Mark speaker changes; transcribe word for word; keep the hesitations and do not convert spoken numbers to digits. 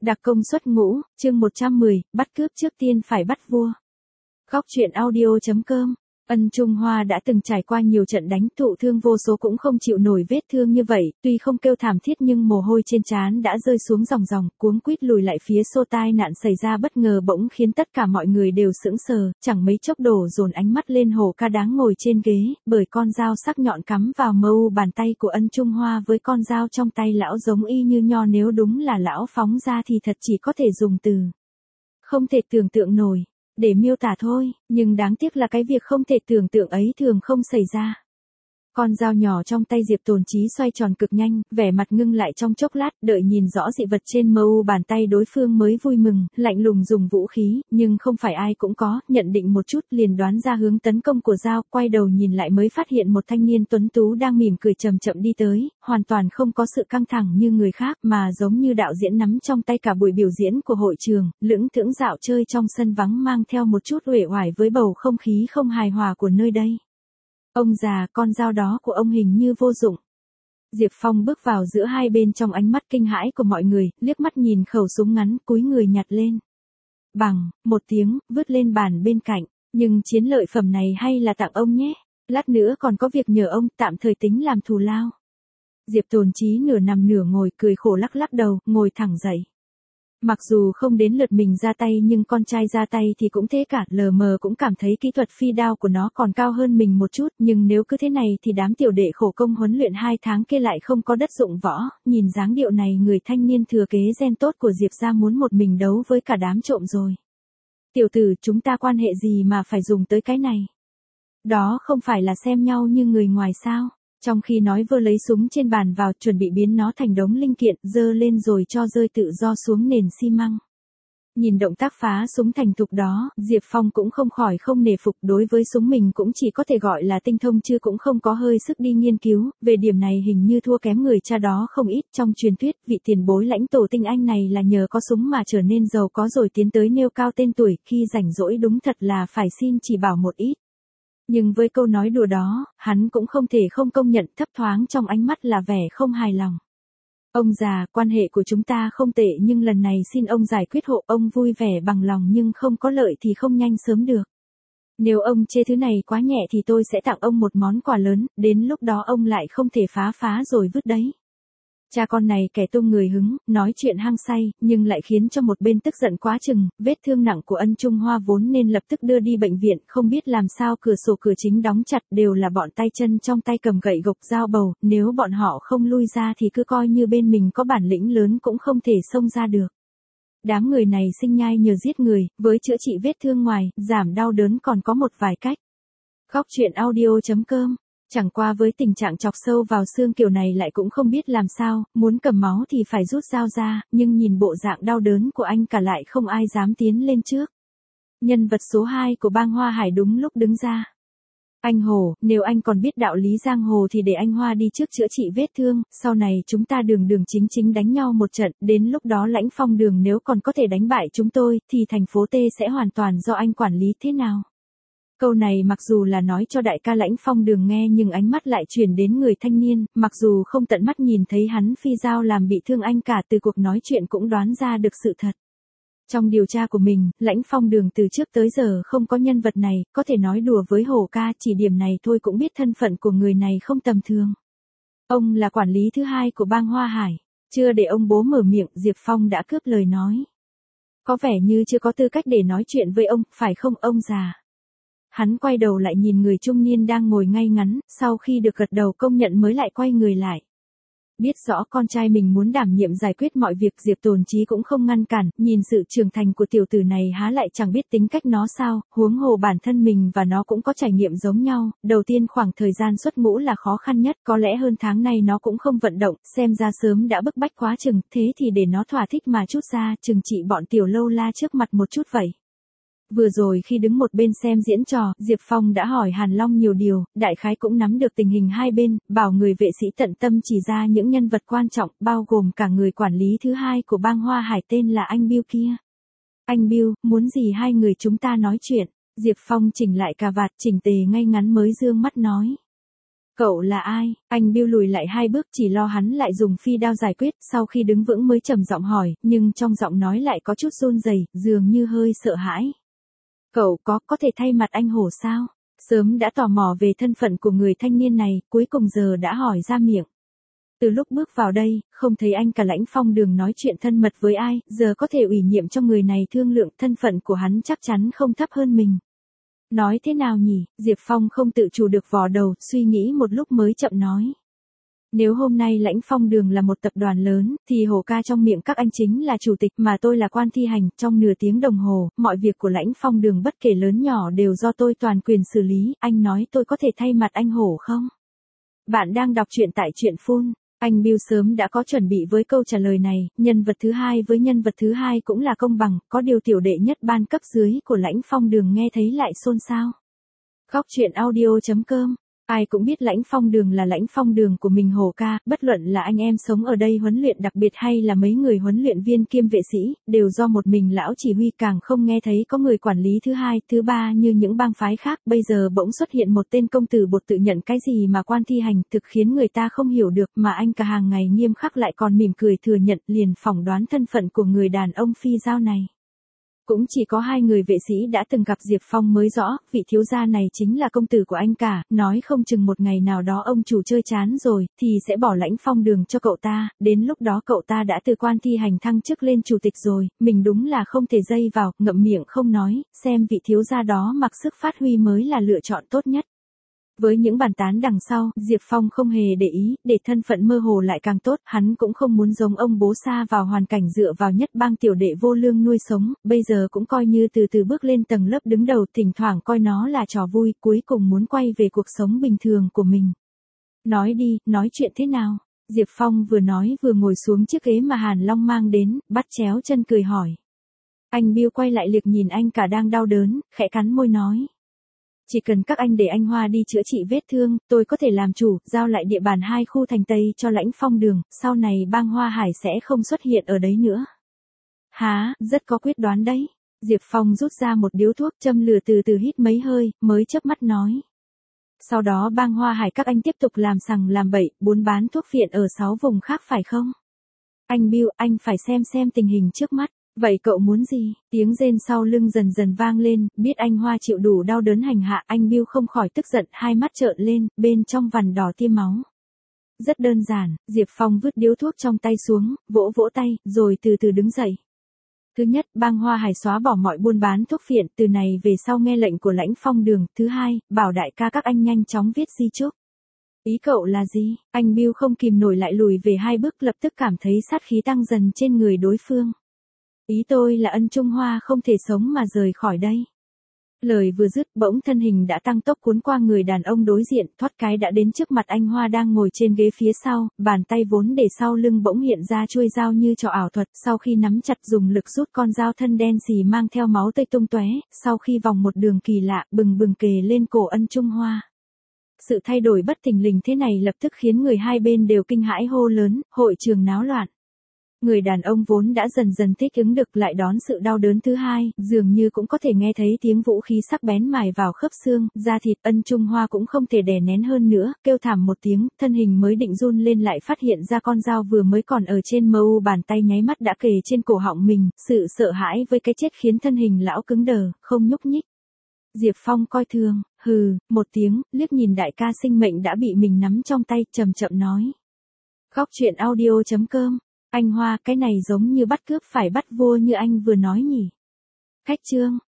Speaker 1: Đặc công xuất ngũ, chương một trăm mười, bắt cướp trước tiên phải bắt vua. Góc truyện audio.com. Ân Trung Hoa đã từng trải qua nhiều trận đánh, thụ thương vô số cũng không chịu nổi vết thương như vậy, tuy không kêu thảm thiết nhưng mồ hôi trên trán đã rơi xuống ròng ròng, cuống quýt lùi lại phía xô tai nạn xảy ra bất ngờ bỗng khiến tất cả mọi người đều sững sờ, chẳng mấy chốc đổ dồn ánh mắt lên Hồ Ca đáng ngồi trên ghế, bởi con dao sắc nhọn cắm vào mờ u bàn tay của Ân Trung Hoa với con dao trong tay lão giống y như nho, nếu đúng là lão phóng ra thì thật chỉ có thể dùng từ không thể tưởng tượng nổi để miêu tả thôi, nhưng đáng tiếc là cái việc không thể tưởng tượng ấy thường không xảy ra. Con dao nhỏ trong tay Diệp Tồn Chí xoay tròn cực nhanh, vẻ mặt ngưng lại trong chốc lát, đợi nhìn rõ dị vật trên mờ u bàn tay đối phương mới vui mừng, lạnh lùng dùng vũ khí, nhưng không phải ai cũng có, nhận định một chút liền đoán ra hướng tấn công của dao, quay đầu nhìn lại mới phát hiện một thanh niên tuấn tú đang mỉm cười chậm chậm đi tới, hoàn toàn không có sự căng thẳng như người khác mà giống như đạo diễn nắm trong tay cả buổi biểu diễn của hội trường, lững thững dạo chơi trong sân vắng mang theo một chút uể oải với bầu không khí không hài hòa của nơi đây. Ông già, con dao đó của ông hình như vô dụng. Diệp Phong bước vào giữa hai bên trong ánh mắt kinh hãi của mọi người, liếc mắt nhìn khẩu súng ngắn, cúi người nhặt lên. Bằng, một tiếng, vứt lên bàn bên cạnh, nhưng chiến lợi phẩm này hay là tặng ông nhé, lát nữa còn có việc nhờ ông, tạm thời tính làm thù lao. Diệp Tồn Chí nửa nằm nửa ngồi cười khổ lắc lắc đầu, ngồi thẳng dậy. Mặc dù không đến lượt mình ra tay nhưng con trai ra tay thì cũng thế cả, lờ mờ cũng cảm thấy kỹ thuật phi đao của nó còn cao hơn mình một chút, nhưng nếu cứ thế này thì đám tiểu đệ khổ công huấn luyện hai tháng kia lại không có đất dụng võ, nhìn dáng điệu này người thanh niên thừa kế gen tốt của Diệp gia muốn một mình đấu với cả đám trộm rồi. Tiểu tử, chúng ta quan hệ gì mà phải dùng tới cái này? Đó không phải là xem nhau như người ngoài sao? Trong khi nói vơ lấy súng trên bàn vào, chuẩn bị biến nó thành đống linh kiện, dơ lên rồi cho rơi tự do xuống nền xi măng. Nhìn động tác phá súng thành thục đó, Diệp Phong cũng không khỏi không nể phục, đối với súng mình cũng chỉ có thể gọi là tinh thông chứ cũng không có hơi sức đi nghiên cứu, về điểm này hình như thua kém người cha đó không ít. Trong truyền thuyết, vị tiền bối lãnh tổ tinh anh này là nhờ có súng mà trở nên giàu có rồi tiến tới nêu cao tên tuổi, khi rảnh rỗi đúng thật là phải xin chỉ bảo một ít. Nhưng với câu nói đùa đó, hắn cũng không thể không công nhận, thấp thoáng trong ánh mắt là vẻ không hài lòng. Ông già, quan hệ của chúng ta không tệ nhưng lần này xin ông giải quyết hộ, ông vui vẻ bằng lòng nhưng không có lợi thì không nhanh sớm được. Nếu ông chê thứ này quá nhẹ thì tôi sẽ tặng ông một món quà lớn, đến lúc đó ông lại không thể phá phá rồi vứt đấy. Cha con này kẻ tung người hứng, nói chuyện hăng say, nhưng lại khiến cho một bên tức giận quá chừng, vết thương nặng của Ân Trung Hoa vốn nên lập tức đưa đi bệnh viện, không biết làm sao cửa sổ cửa chính đóng chặt, đều là bọn tay chân trong tay cầm gậy gộc dao bầu, nếu bọn họ không lui ra thì cứ coi như bên mình có bản lĩnh lớn cũng không thể xông ra được. Đám người này sinh nhai nhờ giết người, với chữa trị vết thương ngoài, giảm đau đớn còn có một vài cách. Góc truyện audio.com. Chẳng qua với tình trạng chọc sâu vào xương kiểu này lại cũng không biết làm sao, muốn cầm máu thì phải rút dao ra, nhưng nhìn bộ dạng đau đớn của anh cả lại không ai dám tiến lên trước. Nhân vật số hai của bang Hoa Hải đúng lúc đứng ra. Anh Hồ, nếu anh còn biết đạo lý giang hồ thì để anh Hoa đi trước chữa trị vết thương, sau này chúng ta đường đường chính chính đánh nhau một trận, đến lúc đó Lãnh Phong Đường nếu còn có thể đánh bại chúng tôi, thì thành phố T sẽ hoàn toàn do anh quản lý thế nào? Câu này mặc dù là nói cho đại ca Lãnh Phong Đường nghe nhưng ánh mắt lại chuyển đến người thanh niên, mặc dù không tận mắt nhìn thấy hắn phi dao làm bị thương anh cả, từ cuộc nói chuyện cũng đoán ra được sự thật. Trong điều tra của mình, Lãnh Phong Đường từ trước tới giờ không có nhân vật này, có thể nói đùa với Hồ Ca, chỉ điểm này thôi cũng biết thân phận của người này không tầm thường. Ông là quản lý thứ hai của bang Hoa Hải, chưa để ông bố mở miệng, Diệp Phong đã cướp lời nói. Có vẻ như chưa có tư cách để nói chuyện với ông, phải không ông già? Hắn quay đầu lại nhìn người trung niên đang ngồi ngay ngắn, sau khi được gật đầu công nhận mới lại quay người lại. Biết rõ con trai mình muốn đảm nhiệm giải quyết mọi việc, Diệp Tồn Chí cũng không ngăn cản, nhìn sự trưởng thành của tiểu tử này há lại chẳng biết tính cách nó sao, huống hồ bản thân mình và nó cũng có trải nghiệm giống nhau, đầu tiên khoảng thời gian xuất ngũ là khó khăn nhất, có lẽ hơn tháng nay nó cũng không vận động, xem ra sớm đã bức bách quá chừng, thế thì để nó thỏa thích mà chút ra, chừng trị bọn tiểu lâu la trước mặt một chút vậy. Vừa rồi khi đứng một bên xem diễn trò, Diệp Phong đã hỏi Hàn Long nhiều điều, đại khái cũng nắm được tình hình hai bên, bảo người vệ sĩ tận tâm chỉ ra những nhân vật quan trọng, bao gồm cả người quản lý thứ hai của bang Hoa Hải tên là anh Bill kia. Anh Bill, muốn gì hai người chúng ta nói chuyện? Diệp Phong chỉnh lại cà vạt chỉnh tề ngay ngắn mới dương mắt nói. Cậu là ai? Anh Bill lùi lại hai bước chỉ lo hắn lại dùng phi đao giải quyết, sau khi đứng vững mới trầm giọng hỏi, nhưng trong giọng nói lại có chút run rẩy, dường như hơi sợ hãi. Cậu có, có thể thay mặt anh Hổ sao? Sớm đã tò mò về thân phận của người thanh niên này, cuối cùng giờ đã hỏi ra miệng. Từ lúc bước vào đây, không thấy anh cả Lãnh Phong Đường nói chuyện thân mật với ai, giờ có thể ủy nhiệm cho người này thương lượng, thân phận của hắn chắc chắn không thấp hơn mình. Nói thế nào nhỉ? Diệp Phong không tự chủ được vò đầu, suy nghĩ một lúc mới chậm nói. Nếu hôm nay Lãnh Phong Đường là một tập đoàn lớn, thì Hổ ca trong miệng các anh chính là chủ tịch mà tôi là quan thi hành, trong nửa tiếng đồng hồ, mọi việc của Lãnh Phong Đường bất kể lớn nhỏ đều do tôi toàn quyền xử lý, anh nói tôi có thể thay mặt anh Hổ không? Bạn đang đọc truyện tại truyện Phun. Anh Bill sớm đã có chuẩn bị với câu trả lời này, nhân vật thứ hai với nhân vật thứ hai cũng là công bằng, có điều tiểu đệ nhất ban cấp dưới của Lãnh Phong Đường nghe thấy lại xôn xao. Góc truyện audio chấm com. Ai cũng biết Lãnh Phong Đường là Lãnh Phong Đường của mình Hổ ca, bất luận là anh em sống ở đây huấn luyện đặc biệt hay là mấy người huấn luyện viên kiêm vệ sĩ, đều do một mình lão chỉ huy, càng không nghe thấy có người quản lý thứ hai, thứ ba như những bang phái khác, bây giờ bỗng xuất hiện một tên công tử bột tự nhận cái gì mà quan thi hành, thực khiến người ta không hiểu được, mà anh cả hàng ngày nghiêm khắc lại còn mỉm cười thừa nhận, liền phỏng đoán thân phận của người đàn ông phi giao này. Cũng chỉ có hai người vệ sĩ đã từng gặp Diệp Phong mới rõ, vị thiếu gia này chính là công tử của anh cả, nói không chừng một ngày nào đó ông chủ chơi chán rồi, thì sẽ bỏ Lãnh Phong Đường cho cậu ta, đến lúc đó cậu ta đã từ quan thi hành thăng chức lên chủ tịch rồi, mình đúng là không thể dây vào, ngậm miệng không nói, xem vị thiếu gia đó mặc sức phát huy mới là lựa chọn tốt nhất. Với những bàn tán đằng sau, Diệp Phong không hề để ý, để thân phận mơ hồ lại càng tốt, hắn cũng không muốn giống ông bố sa vào hoàn cảnh dựa vào nhất bang tiểu đệ vô lương nuôi sống, bây giờ cũng coi như từ từ bước lên tầng lớp đứng đầu, thỉnh thoảng coi nó là trò vui, cuối cùng muốn quay về cuộc sống bình thường của mình. Nói đi, nói chuyện thế nào? Diệp Phong vừa nói vừa ngồi xuống chiếc ghế mà Hàn Long mang đến, bắt chéo chân cười hỏi. Anh Bill quay lại liếc nhìn anh cả đang đau đớn, khẽ cắn môi nói. Chỉ cần các anh để anh Hoa đi chữa trị vết thương, tôi có thể làm chủ, giao lại địa bàn hai khu thành Tây cho Lãnh Phong Đường, sau này bang Hoa Hải sẽ không xuất hiện ở đấy nữa. Há, rất có quyết đoán đấy. Diệp Phong rút ra một điếu thuốc châm lửa từ từ hít mấy hơi, mới chớp mắt nói. Sau đó bang Hoa Hải các anh tiếp tục làm sằng làm bậy, buôn bán thuốc phiện ở sáu vùng khác phải không? Anh Bill, anh phải xem xem tình hình trước mắt. Vậy cậu muốn gì? Tiếng rên sau lưng dần dần vang lên, biết anh Hoa chịu đủ đau đớn hành hạ, anh Bill không khỏi tức giận, hai mắt trợn lên, bên trong vằn đỏ tiêm máu. Rất đơn giản, Diệp Phong vứt điếu thuốc trong tay xuống, vỗ vỗ tay, rồi từ từ đứng dậy. Thứ nhất, bang Hoa Hải xóa bỏ mọi buôn bán thuốc phiện, từ này về sau nghe lệnh của Lãnh Phong Đường. Thứ hai, bảo đại ca các anh nhanh chóng viết di chúc. Ý cậu là gì? Anh Bill không kìm nổi lại lùi về hai bước, lập tức cảm thấy sát khí tăng dần trên người đối phương. Ý tôi là Ân Trung Hoa không thể sống mà rời khỏi đây. Lời vừa dứt, bỗng thân hình đã tăng tốc cuốn qua người đàn ông đối diện, thoát cái đã đến trước mặt anh Hoa đang ngồi trên ghế phía sau, bàn tay vốn để sau lưng bỗng hiện ra chuôi dao như trò ảo thuật, sau khi nắm chặt dùng lực rút con dao thân đen xì mang theo máu tươi tung tóe, sau khi vòng một đường kỳ lạ, bừng bừng kề lên cổ Ân Trung Hoa. Sự thay đổi bất thình lình thế này lập tức khiến người hai bên đều kinh hãi hô lớn, hội trường náo loạn. Người đàn ông vốn đã dần dần thích ứng được lại đón sự đau đớn thứ hai, dường như cũng có thể nghe thấy tiếng vũ khí sắc bén mài vào khớp xương, da thịt. Ân Trung Hoa cũng không thể đè nén hơn nữa, kêu thảm một tiếng, thân hình mới định run lên lại phát hiện ra con dao vừa mới còn ở trên mờ u bàn tay nháy mắt đã kề trên cổ họng mình, sự sợ hãi với cái chết khiến thân hình lão cứng đờ, không nhúc nhích. Diệp Phong coi thường, hừ, một tiếng, liếc nhìn đại ca sinh mệnh đã bị mình nắm trong tay, chậm chậm nói. Góc truyện audio chấm com. Anh Hoa, cái này giống như bắt cướp phải bắt vua như anh vừa nói nhỉ. Khách chương,